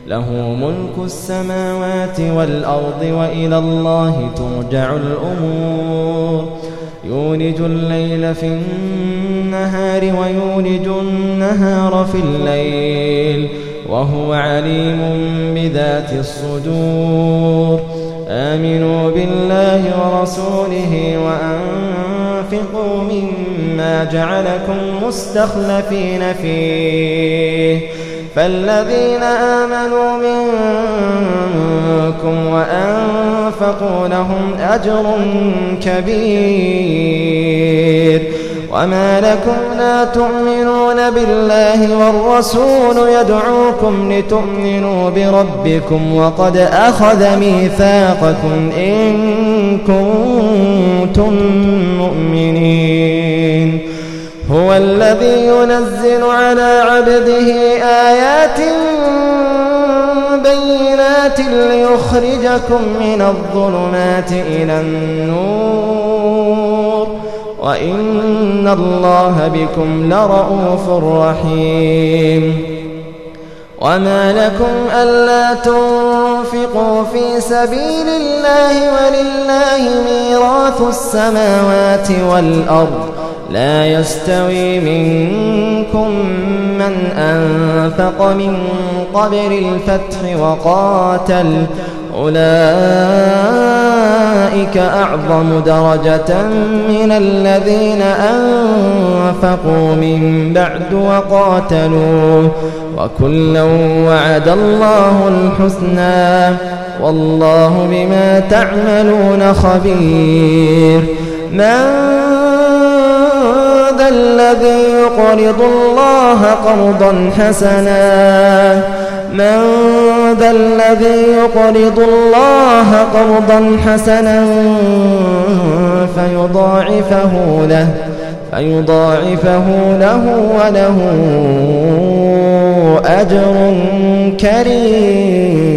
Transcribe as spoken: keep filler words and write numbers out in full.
له ملك السماوات والأرض وإلى الله ترجع الأمور يولج الليل في النهار ويولج النهار في الليل وهو عليم بذات الصدور آمنوا بالله ورسوله وأنفقوا مما جعلكم مستخلفين فيه فالذين آمنوا منكم وأنفقوا لهم أجر كبير وما لكم لا تؤمنون بالله والرسول يدعوكم لتؤمنوا بربكم وقد أخذ ميثاقكم إن كنتم مؤمنين هو الذي ينزل على عبده آيات بينات ليخرجكم من الظلمات إلى النور وإن الله بكم لرءوف رحيم وما لكم ألا تنفقوا في سبيل الله ولله ميراث السماوات والأرض لا يستوي منكم من أنفق من قبل الفتح وقاتل أولئك أعظم درجة من الذين أنفقوا من بعد وقاتلوا وكلا وعد الله الحسنى والله بما تعملون خبير من ذا الذي يقرض الله قرضا حسنا من ذا الذي يقرض الله قرضا حسنا فيضاعفه له فيضاعفه له وله أجر كريم.